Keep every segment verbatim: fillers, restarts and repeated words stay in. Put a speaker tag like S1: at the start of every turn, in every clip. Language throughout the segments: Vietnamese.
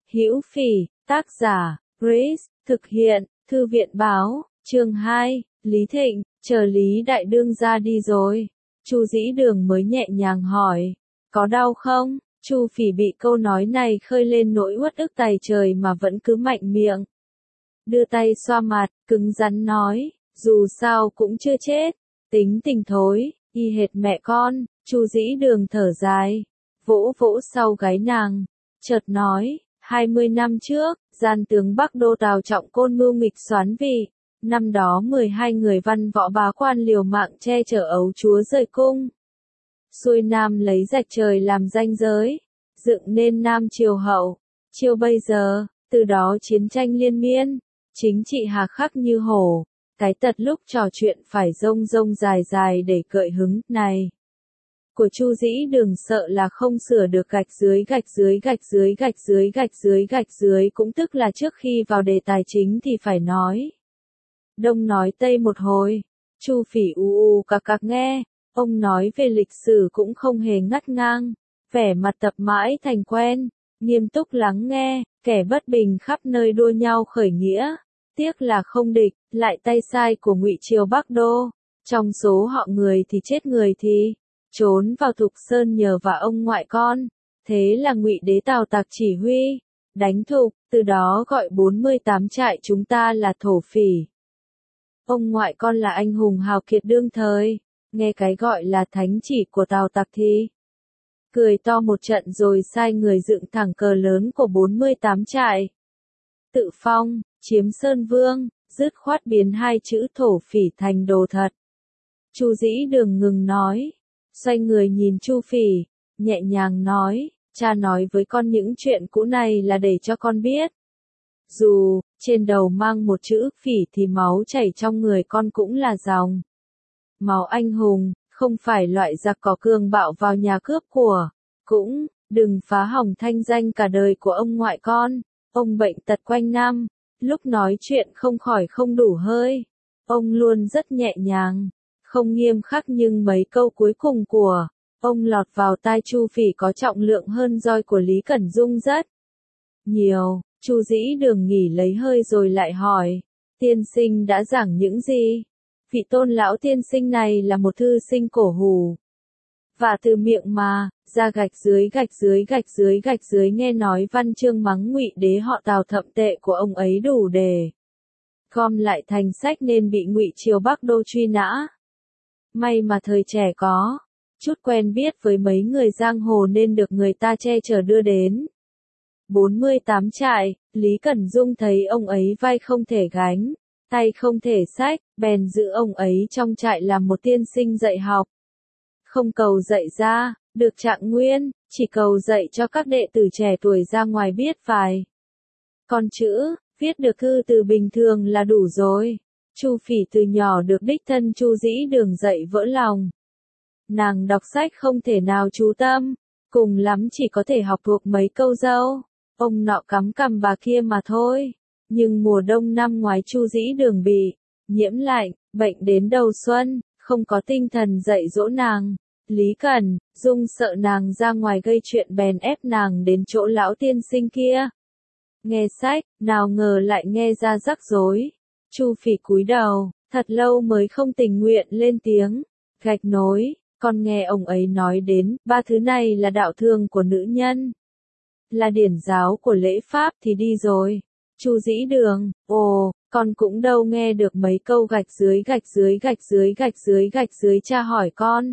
S1: Hữu Phỉ, tác giả, Grace, thực hiện, Thư viện báo, chương hai, Lý Thịnh, chờ Lý Đại Đương ra đi rồi. Chu Dĩ Đường mới nhẹ nhàng hỏi, có đau không? Chu Phỉ bị câu nói này khơi lên nỗi uất ức tày trời mà vẫn cứ mạnh miệng. Đưa tay xoa mặt, cứng rắn nói, dù sao cũng chưa chết, tính tình thối, y hệt mẹ con. Chu Dĩ Đường thở dài, vỗ vỗ sau gáy nàng, chợt nói, hai mươi năm trước, gian tướng Bắc Đô Tào Trọng Côn mưu nghịch soán vị, năm đó mười hai người văn võ bá quan liều mạng che chở ấu chúa rời cung. Xuôi Nam lấy rạch trời làm ranh giới, dựng nên Nam Triều Hậu, Triều bây giờ, từ đó chiến tranh liên miên, chính trị hà khắc như hổ, cái tật lúc trò chuyện phải rông rông dài dài để gợi hứng, này. Của Chu Dĩ Đường sợ là không sửa được gạch dưới gạch dưới gạch dưới gạch dưới gạch dưới gạch dưới cũng tức là trước khi vào đề tài chính thì phải nói. Đông nói Tây một hồi, Chu Phỉ u u cạc cạc nghe, ông nói về lịch sử cũng không hề ngắt ngang, vẻ mặt tập mãi thành quen, nghiêm túc lắng nghe, kẻ bất bình khắp nơi đua nhau khởi nghĩa, tiếc là không địch, lại tay sai của Ngụy Triều Bắc Đô, trong số họ người thì chết người thì trốn vào Thục Sơn nhờ vào ông ngoại con, thế là Ngụy Đế Tào Tặc chỉ huy, đánh Thục, từ đó gọi bốn mươi tám trại chúng ta là thổ phỉ. Ông ngoại con là anh hùng hào kiệt đương thời, nghe cái gọi là thánh chỉ của Tào Tặc thì cười to một trận rồi sai người dựng thẳng cờ lớn của bốn mươi tám trại. Tự phong, chiếm Sơn Vương, dứt khoát biến hai chữ thổ phỉ thành đồ thật. Chu Dĩ Đường ngừng nói, xoay người nhìn Chu Phỉ, nhẹ nhàng nói, cha nói với con những chuyện cũ này là để cho con biết. Dù, trên đầu mang một chữ phỉ thì máu chảy trong người con cũng là dòng máu anh hùng, không phải loại giặc cỏ cường bạo vào nhà cướp của, cũng, đừng phá hỏng thanh danh cả đời của ông ngoại con. Ông bệnh tật quanh năm, lúc nói chuyện không khỏi không đủ hơi. Ông luôn rất nhẹ nhàng, không nghiêm khắc nhưng mấy câu cuối cùng của ông lọt vào tai Chu Phỉ có trọng lượng hơn roi của Lý Cẩn Dung rất nhiều. Chu Dĩ Đường nghỉ lấy hơi rồi lại hỏi, tiên sinh đã giảng những gì? Vị Tôn lão tiên sinh này là một thư sinh cổ hủ. Và từ miệng mà, ra gạch dưới gạch dưới gạch dưới gạch dưới nghe nói văn chương mắng Ngụy Đế họ Tào thậm tệ của ông ấy đủ để gom lại thành sách nên bị Ngụy Triều Bắc Đô truy nã. May mà thời trẻ có chút quen biết với mấy người giang hồ nên được người ta che chở đưa đến bốn mươi tám trại. Lý Cẩn Dung thấy ông ấy vai không thể gánh, tay không thể xách, bèn giữ ông ấy trong trại làm một tiên sinh dạy học. Không cầu dạy ra được trạng nguyên, chỉ cầu dạy cho các đệ tử trẻ tuổi ra ngoài biết vài con chữ, viết được thư từ bình thường là đủ rồi. Chu Phỉ từ nhỏ được đích thân Chu Dĩ Đường dạy vỡ lòng. Nàng đọc sách không thể nào chú tâm, cùng lắm chỉ có thể học thuộc mấy câu dâu ông nọ cắm cằm bà kia mà thôi. Nhưng mùa đông năm ngoái Chu Dĩ Đường bị nhiễm lạnh, bệnh đến đầu xuân, không có tinh thần dạy dỗ nàng. Lý Cẩn Dung sợ nàng ra ngoài gây chuyện bèn ép nàng đến chỗ lão tiên sinh kia nghe sách, nào ngờ lại nghe ra rắc rối. Chu Phỉ cúi đầu, thật lâu mới không tình nguyện lên tiếng, gạch nối, con nghe ông ấy nói đến, ba thứ này là đạo thường của nữ nhân, là điển giáo của lễ pháp thì đi rồi. Chu Dĩ Đường, ồ, con cũng đâu nghe được mấy câu gạch dưới gạch dưới gạch dưới gạch dưới gạch dưới cha hỏi con.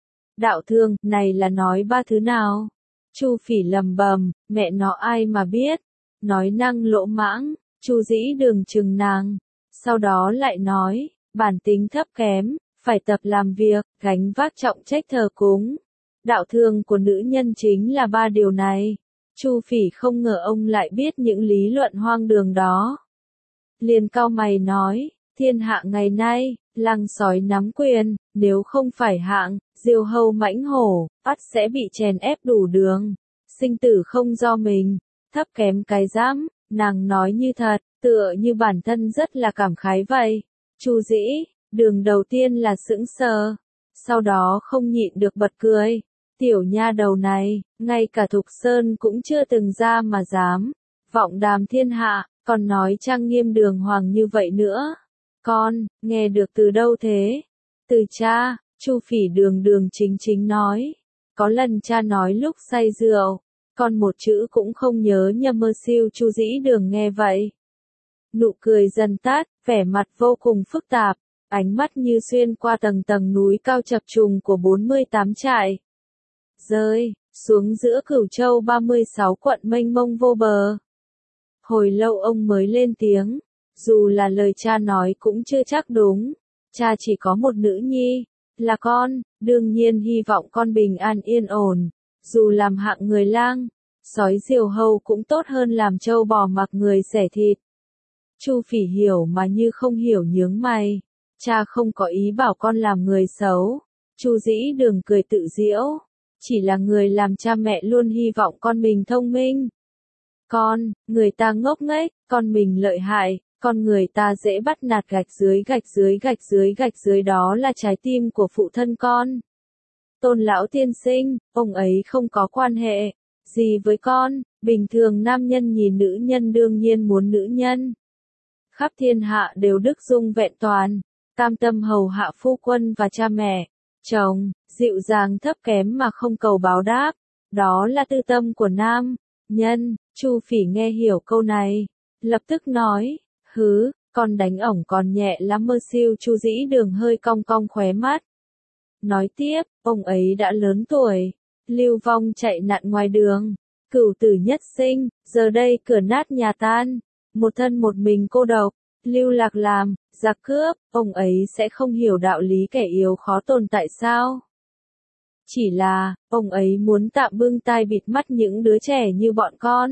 S1: Đạo thương, này là nói ba thứ nào? Chu Phỉ lầm bầm, mẹ nó ai mà biết. Nói năng lỗ mãng, Chu Dĩ Đường chừng nàng. Sau đó lại nói, bản tính thấp kém, phải tập làm việc, gánh vác trọng trách thờ cúng. Đạo thương của nữ nhân chính là ba điều này. Chu Phỉ không ngờ ông lại biết những lý luận hoang đường đó. Liền cau mày nói, thiên hạ ngày nay, lăng sói nắm quyền, nếu không phải hạng diều hâu mãnh hổ, ắt sẽ bị chèn ép đủ đường. Sinh tử không do mình, thấp kém cái dám, nàng nói như thật, tựa như bản thân rất là cảm khái vậy. Chu Dĩ Đường đầu tiên là sững sờ, sau đó không nhịn được bật cười. Tiểu nha đầu này, ngay cả Thục Sơn cũng chưa từng ra mà dám vọng đàm thiên hạ, còn nói trang nghiêm đường hoàng như vậy nữa. Con, nghe được từ đâu thế? Từ cha, Chu Phỉ đường đường chính chính nói. Có lần cha nói lúc say rượu, con một chữ cũng không nhớ nhầm mơ siêu. Chu Dĩ Đường nghe vậy, nụ cười dần tắt, vẻ mặt vô cùng phức tạp, ánh mắt như xuyên qua tầng tầng núi cao chập trùng của bốn mươi tám trại, rơi xuống giữa Cửu Châu ba mươi sáu quận mênh mông vô bờ. Hồi lâu ông mới lên tiếng, dù là lời cha nói cũng chưa chắc đúng, cha chỉ có một nữ nhi, là con, đương nhiên hy vọng con bình an yên ổn, dù làm hạng người lang, sói diều hâu cũng tốt hơn làm trâu bò mặc người xẻ thịt. Chu Phỉ hiểu mà như không hiểu nhướng mày, cha không có ý bảo con làm người xấu. Chu Dĩ Đường cười tự giễu, chỉ là người làm cha mẹ luôn hy vọng con mình thông minh. Con, người ta ngốc nghếch, con mình lợi hại, con người ta dễ bắt nạt. Gạch dưới gạch dưới gạch dưới gạch dưới đó là trái tim của phụ thân con. Tôn lão tiên sinh, ông ấy không có quan hệ gì với con, bình thường nam nhân nhìn nữ nhân đương nhiên muốn nữ nhân. Khắp thiên hạ đều đức dung vẹn toàn, cam tâm hầu hạ phu quân và cha mẹ, chồng, dịu dàng thấp kém mà không cầu báo đáp, đó là tư tâm của nam nhân. Chu Phỉ nghe hiểu câu này, lập tức nói, hứ, con đánh ổng còn nhẹ lắm mơ siêu. Chu Dĩ Đường hơi cong cong khóe mắt. Nói tiếp, ông ấy đã lớn tuổi, lưu vong chạy nạn ngoài đường, cửu tử nhất sinh, giờ đây cửa nát nhà tan, một thân một mình cô độc, lưu lạc làm, giặc cướp, ông ấy sẽ không hiểu đạo lý kẻ yếu khó tồn tại sao? Chỉ là, ông ấy muốn tạm bưng tai bịt mắt những đứa trẻ như bọn con.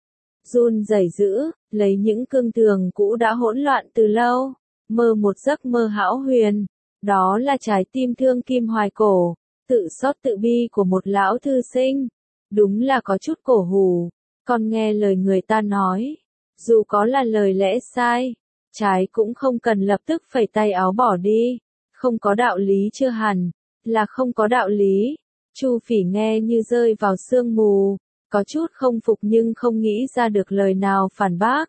S1: Run rẩy dữ, lấy những cương thường cũ đã hỗn loạn từ lâu, mơ một giấc mơ hão huyền. Đó là trái tim thương kim hoài cổ, tự xót tự bi của một lão thư sinh. Đúng là có chút cổ hủ, con nghe lời người ta nói, dù có là lời lẽ sai, trái cũng không cần lập tức phẩy tay áo bỏ đi. Không có đạo lý chưa hẳn là không có đạo lý. Chu Phỉ nghe như rơi vào sương mù, có chút không phục nhưng không nghĩ ra được lời nào phản bác.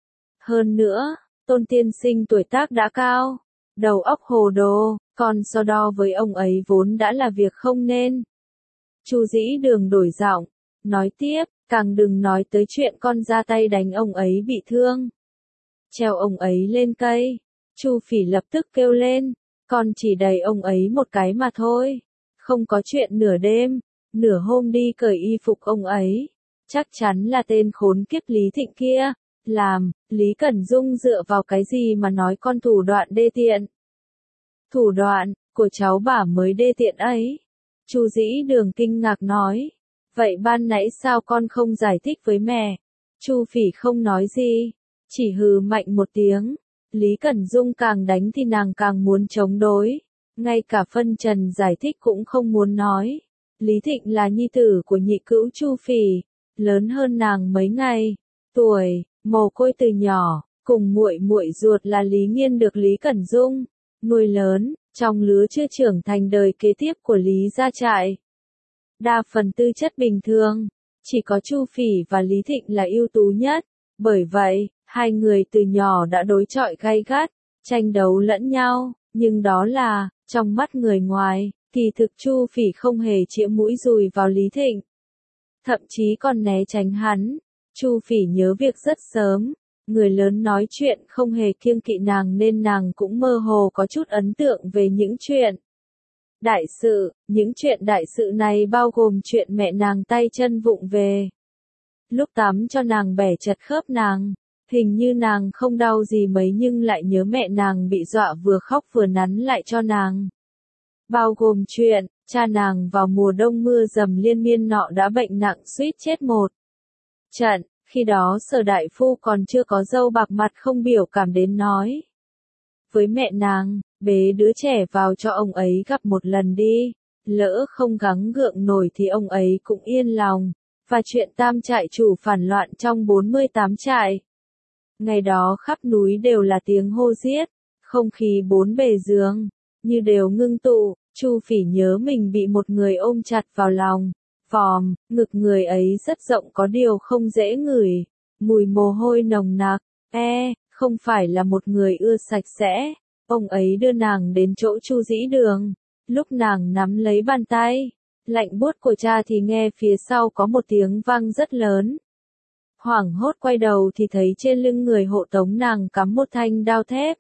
S1: Hơn nữa, Tôn tiên sinh tuổi tác đã cao, đầu óc hồ đồ, còn so đo với ông ấy vốn đã là việc không nên. Chu Dĩ Đường đổi giọng, nói tiếp, càng đừng nói tới chuyện con ra tay đánh ông ấy bị thương, treo ông ấy lên cây. Chu Phỉ lập tức kêu lên, con chỉ đẩy ông ấy một cái mà thôi, không có chuyện nửa đêm, nửa hôm đi cởi y phục ông ấy. Chắc chắn là tên khốn kiếp Lý Thịnh kia làm. Lý Cẩn Dung dựa vào cái gì mà nói con thủ đoạn đê tiện? Thủ đoạn của cháu bà mới đê tiện ấy. Chu Dĩ Đường kinh ngạc nói, vậy ban nãy sao con không giải thích với mẹ? Chu Phỉ không nói gì, chỉ hừ mạnh một tiếng. Lý Cẩn Dung càng đánh thì nàng càng muốn chống đối, ngay cả phân trần giải thích cũng không muốn nói. Lý Thịnh là nhi tử của nhị cữu Chu Phỉ, lớn hơn nàng mấy ngày tuổi, mồ côi từ nhỏ, cùng muội muội ruột là Lý Nghiên được Lý Cẩn Dung nuôi lớn, trong lứa chưa trưởng thành đời kế tiếp của Lý gia trại. Đa phần tư chất bình thường, chỉ có Chu Phỉ và Lý Thịnh là ưu tú nhất, bởi vậy, hai người từ nhỏ đã đối chọi gay gắt, tranh đấu lẫn nhau, nhưng đó là, trong mắt người ngoài, kỳ thực Chu Phỉ không hề chĩa mũi dùi vào Lý Thịnh, thậm chí còn né tránh hắn. Chu Phỉ nhớ việc rất sớm, người lớn nói chuyện không hề kiêng kỵ nàng nên nàng cũng mơ hồ có chút ấn tượng về những chuyện đại sự. Những chuyện đại sự này bao gồm chuyện mẹ nàng tay chân vụng về, lúc tắm cho nàng bẻ chật khớp nàng, hình như nàng không đau gì mấy nhưng lại nhớ mẹ nàng bị dọa vừa khóc vừa nắn lại cho nàng. Bao gồm chuyện, cha nàng vào mùa đông mưa dầm liên miên nọ đã bệnh nặng suýt chết một trận, khi đó Sở đại phu còn chưa có râu bạc mặt không biểu cảm đến nói với mẹ nàng, bế đứa trẻ vào cho ông ấy gặp một lần đi, lỡ không gắng gượng nổi thì ông ấy cũng yên lòng. Và chuyện tam trại chủ phản loạn trong bốn mươi tám trại. Ngày đó khắp núi đều là tiếng hô giết, không khí bốn bề giường như đều ngưng tụ. Chu Phỉ nhớ mình bị một người ôm chặt vào lòng, vòm, ngực người ấy rất rộng có điều không dễ ngửi, mùi mồ hôi nồng nặc, e, không phải là một người ưa sạch sẽ. Ông ấy đưa nàng đến chỗ Chu Dĩ Đường, lúc nàng nắm lấy bàn tay, lạnh buốt của cha thì nghe phía sau có một tiếng vang rất lớn. Hoảng hốt quay đầu thì thấy trên lưng người hộ tống nàng cắm một thanh đao thép.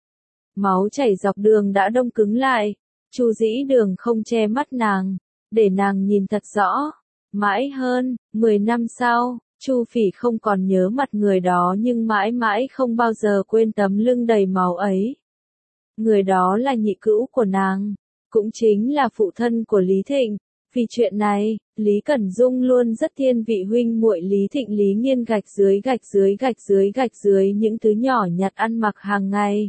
S1: Máu chảy dọc đường đã đông cứng lại, Chu Dĩ Đường không che mắt nàng, để nàng nhìn thật rõ. Mãi hơn, mười năm sau, Chu Phỉ không còn nhớ mặt người đó nhưng mãi mãi không bao giờ quên tấm lưng đầy máu ấy. Người đó là nhị cữu của nàng, cũng chính là phụ thân của Lý Thịnh. Vì chuyện này, Lý Cẩn Dung luôn rất thiên vị huynh muội Lý Thịnh Lý Nghiên gạch dưới gạch dưới gạch dưới gạch dưới những thứ nhỏ nhặt ăn mặc hàng ngày.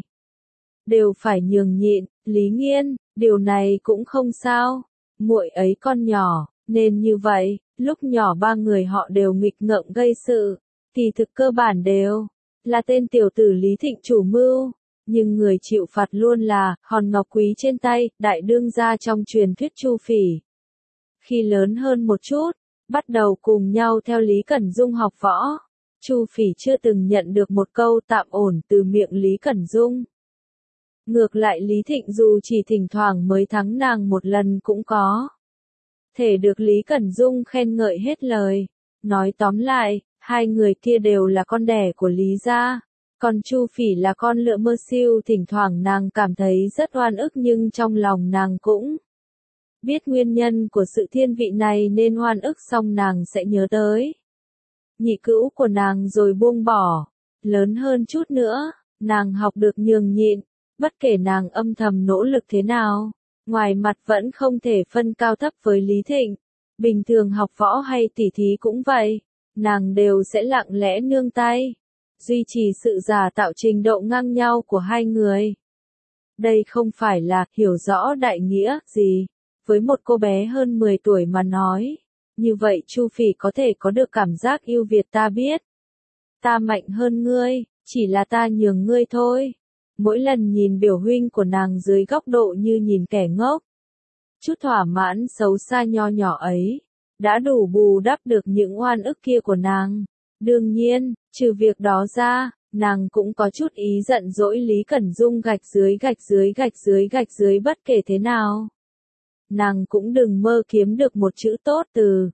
S1: Đều phải nhường nhịn, Lý Nghiên, điều này cũng không sao, muội ấy con nhỏ, nên như vậy, lúc nhỏ ba người họ đều nghịch ngợm gây sự, thì thực cơ bản đều là tên tiểu tử Lý Thịnh chủ mưu. Nhưng người chịu phạt luôn là hòn ngọc quý trên tay, đại đương gia trong truyền thuyết Chu Phỉ. Khi lớn hơn một chút, bắt đầu cùng nhau theo Lý Cẩn Dung học võ, Chu Phỉ chưa từng nhận được một câu tạm ổn từ miệng Lý Cẩn Dung. Ngược lại Lý Thịnh dù chỉ thỉnh thoảng mới thắng nàng một lần cũng có thể được Lý Cẩn Dung khen ngợi hết lời. Nói tóm lại, hai người kia đều là con đẻ của Lý gia. Còn Chu Phỉ là con lựa mơ siêu, thỉnh thoảng nàng cảm thấy rất oan ức nhưng trong lòng nàng cũng biết nguyên nhân của sự thiên vị này nên oan ức xong nàng sẽ nhớ tới nhị cữu của nàng rồi buông bỏ. Lớn hơn chút nữa, nàng học được nhường nhịn, bất kể nàng âm thầm nỗ lực thế nào, ngoài mặt vẫn không thể phân cao thấp với Lý Thịnh. Bình thường học võ hay tỉ thí cũng vậy, nàng đều sẽ lặng lẽ nương tay, duy trì sự giả tạo trình độ ngang nhau của hai người. Đây không phải là hiểu rõ đại nghĩa gì. Với một cô bé hơn mười tuổi mà nói, như vậy Chu Phỉ có thể có được cảm giác ưu việt. Ta biết, ta mạnh hơn ngươi, chỉ là ta nhường ngươi thôi. Mỗi lần nhìn biểu huynh của nàng dưới góc độ như nhìn kẻ ngốc, chút thỏa mãn xấu xa nho nhỏ ấy, đã đủ bù đắp được những oan ức kia của nàng. Đương nhiên, trừ việc đó ra, nàng cũng có chút ý giận dỗi Lý Cẩn Dung gạch dưới gạch dưới gạch dưới gạch dưới bất kể thế nào. Nàng cũng đừng mơ kiếm được một chữ tốt từ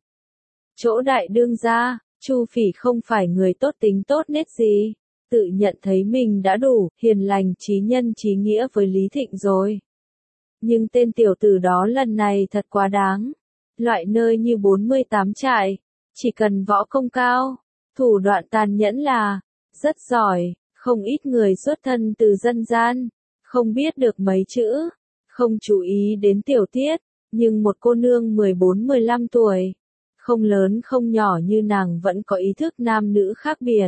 S1: chỗ đại đương gia. Chu Phỉ không phải người tốt tính tốt nết gì, tự nhận thấy mình đã đủ hiền lành trí nhân trí nghĩa với Lý Thịnh rồi. Nhưng tên tiểu tử đó lần này thật quá đáng. Loại nơi như bốn mươi tám trại, chỉ cần võ công cao, thủ đoạn tàn nhẫn là rất giỏi. Không ít người xuất thân từ dân gian, không biết được mấy chữ, không chú ý đến tiểu tiết. Nhưng một cô nương mười bốn mười lăm tuổi, không lớn không nhỏ như nàng vẫn có ý thức nam nữ khác biệt.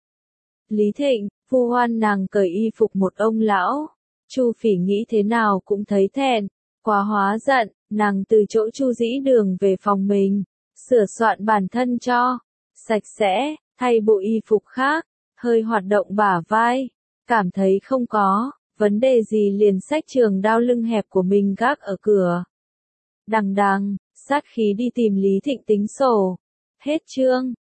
S1: Lý Thịnh, vu hoan nàng cởi y phục một ông lão. Chu Phỉ nghĩ thế nào cũng thấy thẹn, quá hóa giận, nàng từ chỗ Chu Dĩ Đường về phòng mình, sửa soạn bản thân cho sạch sẽ, thay bộ y phục khác, hơi hoạt động bả vai, cảm thấy không có vấn đề gì liền xách trường đao lưng hẹp của mình gác ở cửa. Đằng đằng, sát khí đi tìm Lý Thịnh tính sổ. Hết chương.